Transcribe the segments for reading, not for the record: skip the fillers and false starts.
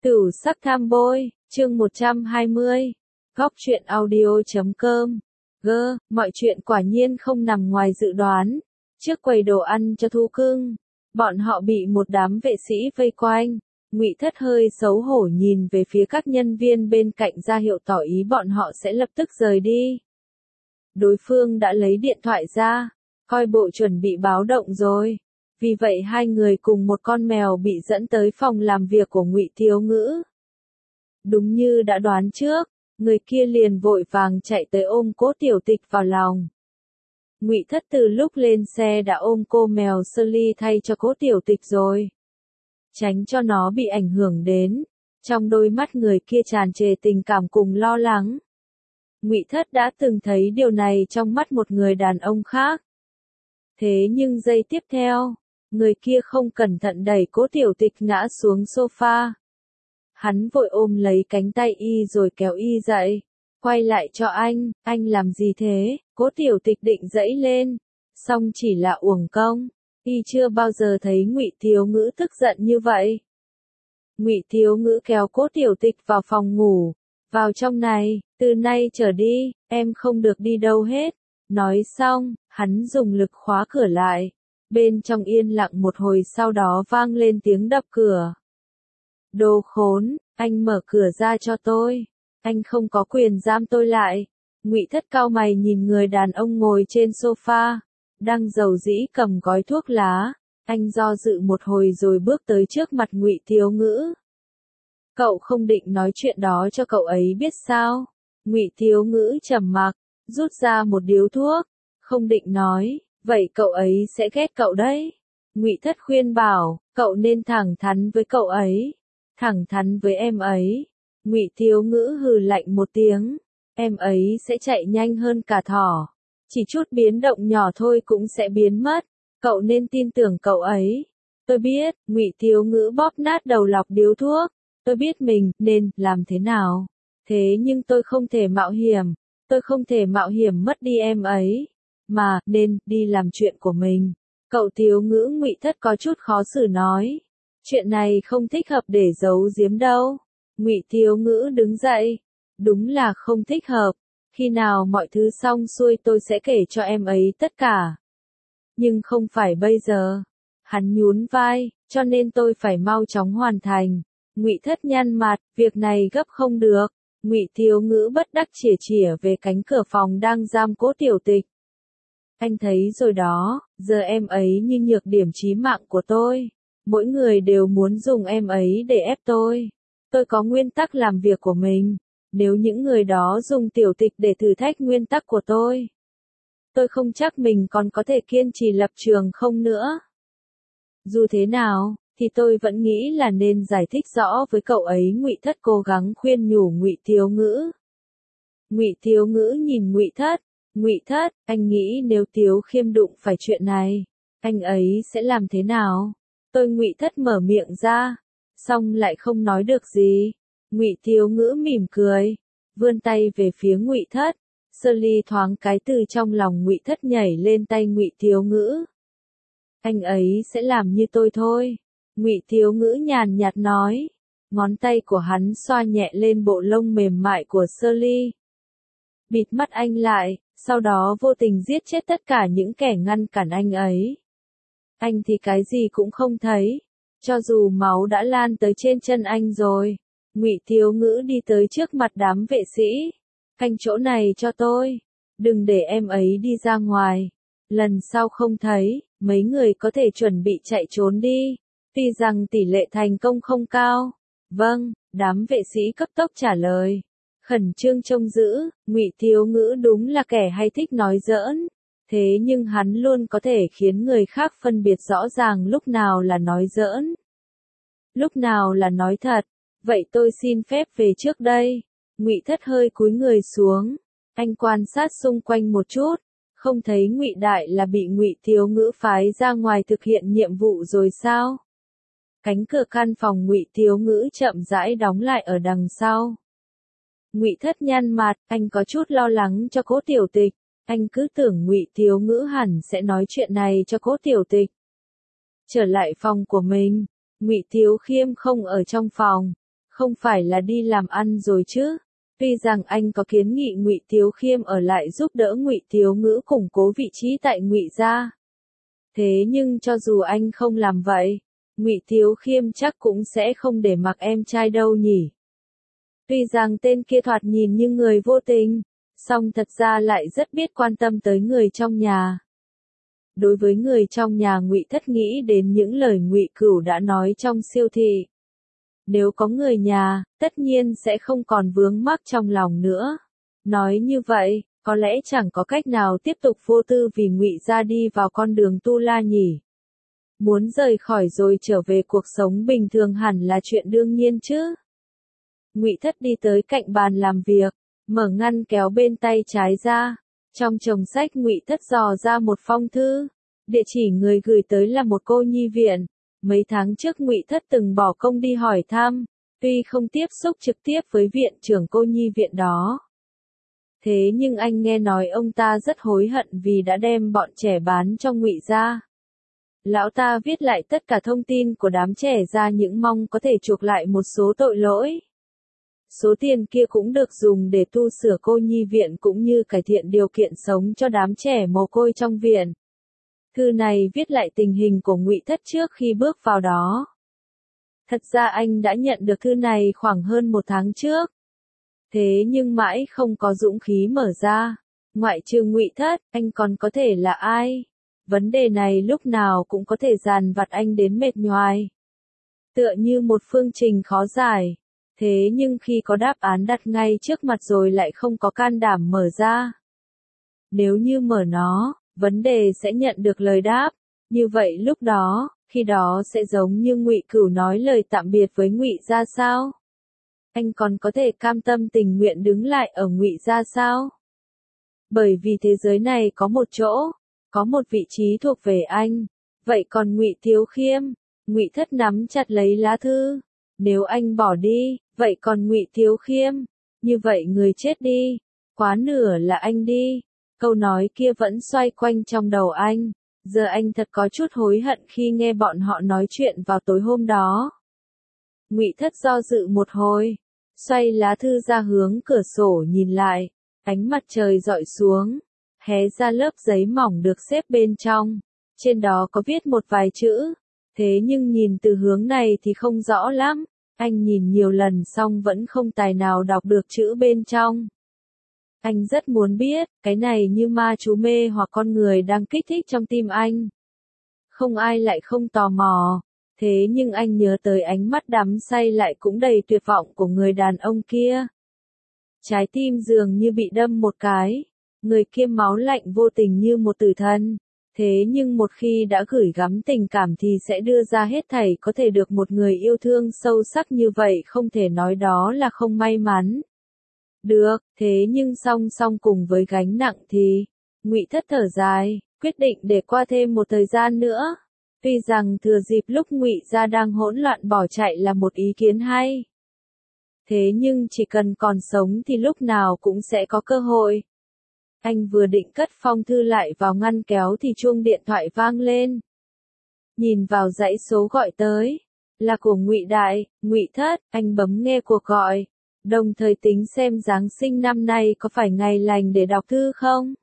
Tửu sắc tham bôi, chương 120. Góc truyện audio.com. Mọi chuyện quả nhiên không nằm ngoài dự đoán. Trước quầy đồ ăn cho thú cưng, bọn họ bị một đám vệ sĩ vây quanh. Ngụy Thất hơi xấu hổ nhìn về phía các nhân viên bên cạnh ra hiệu tỏ ý bọn họ sẽ lập tức rời đi. Đối phương đã lấy điện thoại ra, coi bộ chuẩn bị báo động rồi. Vì vậy hai người cùng một con mèo bị dẫn tới phòng làm việc của Ngụy Thiếu Ngữ. Đúng như đã đoán trước, người kia liền vội vàng chạy tới ôm Cố Tiểu Tịch vào lòng. Ngụy Thất từ lúc lên xe đã ôm cô mèo Shirley thay cho Cố Tiểu Tịch rồi. Tránh cho nó bị ảnh hưởng đến, trong đôi mắt người kia tràn trề tình cảm cùng lo lắng. Ngụy Thất đã từng thấy điều này trong mắt một người đàn ông khác. Thế nhưng giây tiếp theo, người kia không cẩn thận đẩy Cố Tiểu Tịch ngã xuống sofa. Hắn vội ôm lấy cánh tay y rồi kéo y dậy. Quay lại cho anh làm gì thế? Cố Tiểu Tịch định dẫy lên, song chỉ là uổng công. Y chưa bao giờ thấy Ngụy Thiếu Ngữ tức giận như vậy. Ngụy Thiếu Ngữ kéo Cố Tiểu Tịch vào phòng ngủ. Vào trong này, từ nay trở đi, em không được đi đâu hết. Nói xong, hắn dùng lực khóa cửa lại. Bên trong yên lặng một hồi sau đó vang lên tiếng đập cửa. Đồ khốn, anh mở cửa ra cho tôi. Anh không có quyền giam tôi lại. Ngụy Thất cau mày nhìn người đàn ông ngồi trên sofa, đang dầu dĩ cầm gói thuốc lá. Anh do dự một hồi rồi bước tới trước mặt Ngụy Thiếu Ngữ. Cậu không định nói chuyện đó cho cậu ấy biết sao? Ngụy Thiếu Ngữ trầm mặc, rút ra một điếu thuốc. Không định nói, vậy cậu ấy sẽ ghét cậu đấy. Ngụy Thất khuyên bảo, cậu nên thẳng thắn với cậu ấy. Thẳng thắn với em ấy. Ngụy Thiếu Ngữ hừ lạnh một tiếng. Em ấy sẽ chạy nhanh hơn cả thỏ. Chỉ chút biến động nhỏ thôi cũng sẽ biến mất. Cậu nên tin tưởng cậu ấy. Tôi biết, Ngụy Thiếu Ngữ bóp nát đầu lọc điếu thuốc. Tôi biết mình nên làm thế nào. Thế nhưng tôi không thể mạo hiểm. Tôi không thể mạo hiểm mất đi em ấy. Mà, nên, đi làm chuyện của mình. Cậu Thiếu Ngữ. Ngụy Thất có chút khó xử nói. Chuyện này không thích hợp để giấu giếm đâu. Ngụy Thiếu Ngữ đứng dậy. Đúng là không thích hợp. Khi nào mọi thứ xong xuôi tôi sẽ kể cho em ấy tất cả. Nhưng không phải bây giờ. Hắn nhún vai, cho nên tôi phải mau chóng hoàn thành. Ngụy Thất nhăn mặt, việc này gấp không được. Ngụy Thiếu Ngữ bất đắc chỉa về cánh cửa phòng đang giam Cố Tiểu Tịch. Anh thấy rồi đó, giờ em ấy như nhược điểm chí mạng của tôi. Mỗi người đều muốn dùng em ấy để ép tôi. Tôi có nguyên tắc làm việc của mình. Nếu những người đó dùng Tiểu Tịch để thử thách nguyên tắc của tôi không chắc mình còn có thể kiên trì lập trường không nữa. Dù thế nào, thì tôi vẫn nghĩ là nên giải thích rõ với cậu ấy. Ngụy Thất cố gắng khuyên nhủ Ngụy Thiếu Ngữ. Ngụy Thiếu Ngữ nhìn Ngụy Thất. Ngụy Thất, anh nghĩ nếu Tiếu Khiêm đụng phải chuyện này, anh ấy sẽ làm thế nào? Ngụy Thất mở miệng ra, xong lại không nói được gì. Ngụy Thiếu Ngữ mỉm cười, vươn tay về phía Ngụy Thất. Shirley thoáng cái từ trong lòng Ngụy Thất nhảy lên tay Ngụy Thiếu Ngữ. Anh ấy sẽ làm như tôi thôi. Ngụy Thiếu Ngữ nhàn nhạt nói. Ngón tay của hắn xoa nhẹ lên bộ lông mềm mại của Shirley. Bịt mắt anh lại, sau đó vô tình giết chết tất cả những kẻ ngăn cản anh ấy. Anh thì cái gì cũng không thấy. Cho dù máu đã lan tới trên chân anh rồi. Ngụy Thiếu Ngữ đi tới trước mặt đám vệ sĩ. Canh chỗ này cho tôi. Đừng để em ấy đi ra ngoài. Lần sau không thấy, mấy người có thể chuẩn bị chạy trốn đi. Tuy rằng tỷ lệ thành công không cao. Vâng, đám vệ sĩ cấp tốc trả lời. Khẩn trương trông giữ. Ngụy Thiếu Ngữ đúng là kẻ hay thích nói giỡn. Thế nhưng hắn luôn có thể khiến người khác phân biệt rõ ràng lúc nào là nói giỡn, lúc nào là nói thật. Vậy tôi xin phép về trước đây. Ngụy Thất hơi cúi người xuống. Anh quan sát xung quanh một chút. Không thấy Ngụy Đại là bị Ngụy Thiếu Ngữ phái ra ngoài thực hiện nhiệm vụ rồi sao? Cánh cửa căn phòng Ngụy Thiếu Ngữ chậm rãi đóng lại ở đằng sau. Ngụy Thất nhăn mặt, anh có chút lo lắng cho Cố Tiểu Tịch. Anh cứ tưởng Ngụy Thiếu Ngữ hẳn sẽ nói chuyện này cho Cố Tiểu Tịch. Trở lại phòng của mình, Ngụy Thiếu Khiêm không ở trong phòng. Không phải là đi làm ăn rồi chứ? Tuy rằng anh có kiến nghị Ngụy Tiếu Khiêm ở lại giúp đỡ Ngụy Tiếu Ngữ củng cố vị trí tại Ngụy gia. Thế nhưng cho dù anh không làm vậy, Ngụy Tiếu Khiêm chắc cũng sẽ không để mặc em trai đâu nhỉ. Tuy rằng tên kia thoạt nhìn như người vô tình, song thật ra lại rất biết quan tâm tới người trong nhà. Đối với người trong nhà, Ngụy Thất nghĩ đến những lời Ngụy Cửu đã nói trong siêu thị. Nếu có người nhà, tất nhiên sẽ không còn vướng mắc trong lòng nữa. Nói như vậy, có lẽ chẳng có cách nào tiếp tục vô tư vì Ngụy gia đi vào con đường tu la nhỉ. Muốn rời khỏi rồi trở về cuộc sống bình thường hẳn là chuyện đương nhiên chứ. Ngụy Thất đi tới cạnh bàn làm việc, mở ngăn kéo bên tay trái ra. Trong chồng sách Ngụy Thất dò ra một phong thư. Địa chỉ người gửi tới là một cô nhi viện. Mấy tháng trước Ngụy Thất từng bỏ công đi hỏi thăm, tuy không tiếp xúc trực tiếp với viện trưởng cô nhi viện đó. Thế nhưng anh nghe nói ông ta rất hối hận vì đã đem bọn trẻ bán cho Ngụy gia. Lão ta viết lại tất cả thông tin của đám trẻ ra những mong có thể chuộc lại một số tội lỗi. Số tiền kia cũng được dùng để tu sửa cô nhi viện cũng như cải thiện điều kiện sống cho đám trẻ mồ côi trong viện. Thư này viết lại tình hình của Ngụy Thất trước khi bước vào đó. Thật ra anh đã nhận được thư này khoảng hơn một tháng trước. Thế nhưng mãi không có dũng khí mở ra. Ngoại trừ Ngụy Thất, anh còn có thể là ai? Vấn đề này lúc nào cũng có thể dằn vặt anh đến mệt nhoài. Tựa như một phương trình khó giải. Thế nhưng khi có đáp án đặt ngay trước mặt rồi lại không có can đảm mở ra. Nếu như mở nó, vấn đề sẽ nhận được lời đáp. Như vậy lúc đó, khi đó sẽ giống như Ngụy Cửu nói lời tạm biệt với Ngụy gia sao? Anh còn có thể cam tâm tình nguyện đứng lại ở Ngụy gia sao? Bởi vì thế giới này có một chỗ, có một vị trí thuộc về anh. Vậy còn Ngụy Tiếu Khiêm? Ngụy Thất nắm chặt lấy lá thư. Nếu anh bỏ đi, vậy còn Ngụy Tiếu Khiêm? Như vậy người chết đi, quá nửa là anh đi. Câu nói kia vẫn xoay quanh trong đầu anh. Giờ anh thật có chút hối hận khi nghe bọn họ nói chuyện vào tối hôm đó. Ngụy Thất do dự một hồi, xoay lá thư ra hướng cửa sổ nhìn lại. Ánh mặt trời rọi xuống, hé ra lớp giấy mỏng được xếp bên trong. Trên đó có viết một vài chữ. Thế nhưng nhìn từ hướng này thì không rõ lắm. Anh nhìn nhiều lần xong vẫn không tài nào đọc được chữ bên trong. Anh rất muốn biết, cái này như ma chú mê hoặc con người đang kích thích trong tim anh. Không ai lại không tò mò. Thế nhưng anh nhớ tới ánh mắt đắm say lại cũng đầy tuyệt vọng của người đàn ông kia. Trái tim dường như bị đâm một cái. Người kia máu lạnh vô tình như một tử thần. Thế nhưng một khi đã gửi gắm tình cảm thì sẽ đưa ra hết thảy, có thể được một người yêu thương sâu sắc như vậy không thể nói đó là không may mắn. Được, thế nhưng song song cùng với gánh nặng thì, Ngụy Thất thở dài, quyết định để qua thêm một thời gian nữa. Tuy rằng thừa dịp lúc Ngụy gia đang hỗn loạn bỏ chạy là một ý kiến hay. Thế nhưng chỉ cần còn sống thì lúc nào cũng sẽ có cơ hội. Anh vừa định cất phong thư lại vào ngăn kéo thì chuông điện thoại vang lên. Nhìn vào dãy số gọi tới, là của Ngụy Đại. Ngụy Thất, anh bấm nghe cuộc gọi, đồng thời tính xem Giáng sinh năm nay có phải ngày lành để đọc thư không?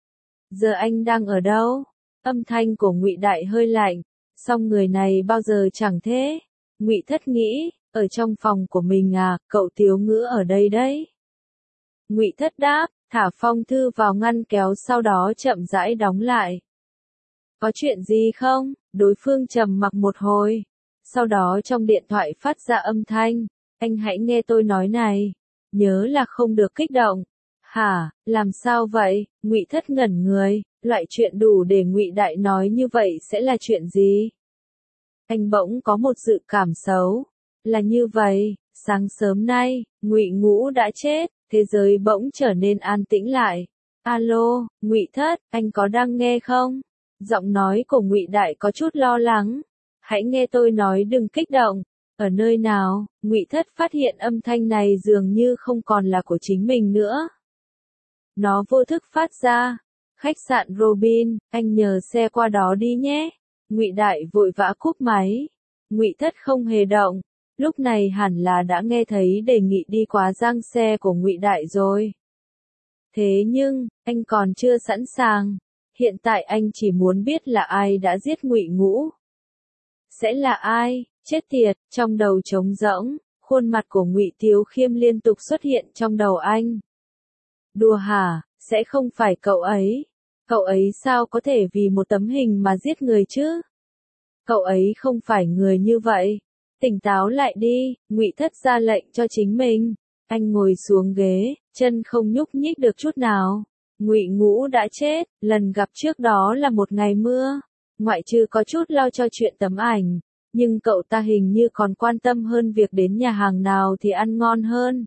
Giờ anh đang ở đâu? Âm thanh của Ngụy Đại hơi lạnh, song người này bao giờ chẳng thế. Ngụy Thất nghĩ, ở trong phòng của mình à, cậu Tiếu Ngữ ở đây đấy. Ngụy Thất đáp, thả phong thư vào ngăn kéo sau đó chậm rãi đóng lại. Có chuyện gì không? Đối phương trầm mặc một hồi. Sau đó trong điện thoại phát ra âm thanh. Anh hãy nghe tôi nói này. Nhớ là không được kích động. Hả, làm sao vậy? Ngụy Thất ngẩn người. Loại chuyện đủ để Ngụy Đại nói như vậy sẽ là chuyện gì? Anh bỗng có một dự cảm xấu. Là như vậy, sáng sớm nay, Ngụy Ngũ đã chết. Thế giới bỗng trở nên an tĩnh lại. Alo, Ngụy Thất, anh có đang nghe không? Giọng nói của Ngụy Đại có chút lo lắng. Hãy nghe tôi nói, đừng kích động. Ở nơi nào? Ngụy Thất phát hiện âm thanh này dường như không còn là của chính mình nữa. Nó vô thức phát ra. Khách sạn Robin, anh nhờ xe qua đó đi nhé. Ngụy Đại vội vã cúp máy. Ngụy Thất không hề động. lúc này hẳn là đã nghe thấy đề nghị đi quá giang xe của Ngụy Đại rồi. Thế nhưng, anh còn chưa sẵn sàng. Hiện tại anh chỉ muốn biết là ai đã giết Ngụy Ngũ. Sẽ là ai? Chết tiệt, trong đầu trống rỗng, khuôn mặt của Ngụy Tiếu Khiêm liên tục xuất hiện trong đầu anh. Đùa hả, sẽ không phải cậu ấy. Cậu ấy sao có thể vì một tấm hình mà giết người chứ? Cậu ấy không phải người như vậy. Tỉnh táo lại đi, Ngụy Thất ra lệnh cho chính mình. Anh ngồi xuống ghế, chân không nhúc nhích được chút nào. Ngụy Ngũ đã chết, lần gặp trước đó là một ngày mưa. Ngoại trừ có chút lo cho chuyện tấm ảnh, nhưng cậu ta hình như còn quan tâm hơn việc đến nhà hàng nào thì ăn ngon hơn.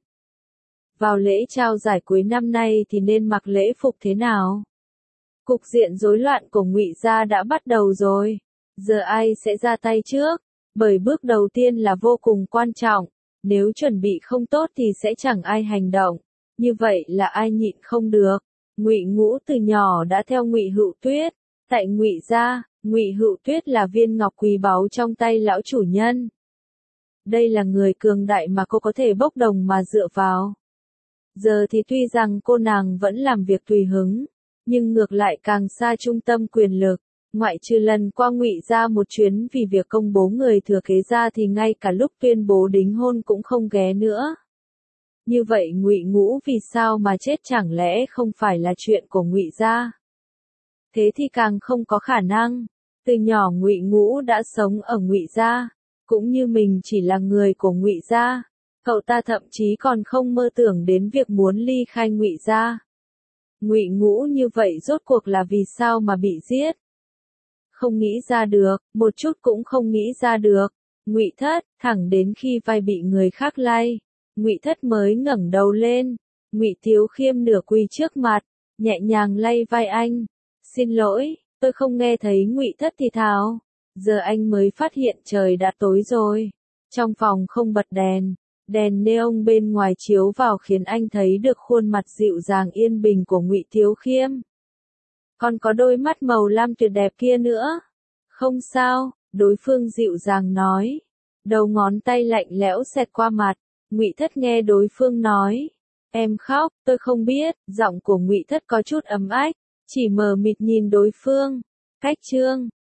Vào lễ trao giải cuối năm nay thì nên mặc lễ phục thế nào? Cục diện rối loạn của Ngụy gia đã bắt đầu rồi. Giờ ai sẽ ra tay trước? Bởi bước đầu tiên là vô cùng quan trọng. Nếu chuẩn bị không tốt thì sẽ chẳng ai hành động. Như vậy là ai nhịn không được. Ngụy Ngũ từ nhỏ đã theo Ngụy Hữu Tuyết. Tại Ngụy gia, Ngụy Hữu Tuyết là viên ngọc quý báu trong tay lão chủ nhân. Đây là người cường đại mà cô có thể bốc đồng mà dựa vào. Giờ thì tuy rằng cô nàng vẫn làm việc tùy hứng, nhưng ngược lại càng xa trung tâm quyền lực. Ngoại trừ lần qua Ngụy gia một chuyến vì việc công bố người thừa kế ra thì ngay cả lúc tuyên bố đính hôn cũng không ghé nữa. Như vậy Ngụy Ngũ vì sao mà chết, chẳng lẽ không phải là chuyện của Ngụy gia? Thế thì càng không có khả năng. Từ nhỏ Ngụy Ngũ đã sống ở Ngụy gia, cũng như mình chỉ là người của Ngụy gia. Cậu ta thậm chí còn không mơ tưởng đến việc muốn ly khai Ngụy gia. Ngụy Ngũ như vậy rốt cuộc là vì sao mà bị giết? Không nghĩ ra được, một chút cũng không nghĩ ra được. Ngụy Thất, thẳng đến khi vai bị người khác lay, Ngụy Thất mới ngẩng đầu lên. Ngụy Tiếu Khiêm nửa quỳ trước mặt, nhẹ nhàng lay vai anh. Xin lỗi, tôi không nghe thấy. Ngụy Thất thì thào. Giờ anh mới phát hiện trời đã tối rồi. Trong phòng không bật đèn. Đèn neon bên ngoài chiếu vào khiến anh thấy được khuôn mặt dịu dàng yên bình của Ngụy Tiếu Khiêm. Còn có đôi mắt màu lam tuyệt đẹp kia nữa. Không sao, đối phương dịu dàng nói. Đầu ngón tay lạnh lẽo xẹt qua mặt. Ngụy Thất nghe đối phương nói. Em khóc, tôi không biết. Giọng của Ngụy Thất có chút ấm ách, chỉ mờ mịt nhìn đối phương. Cách chương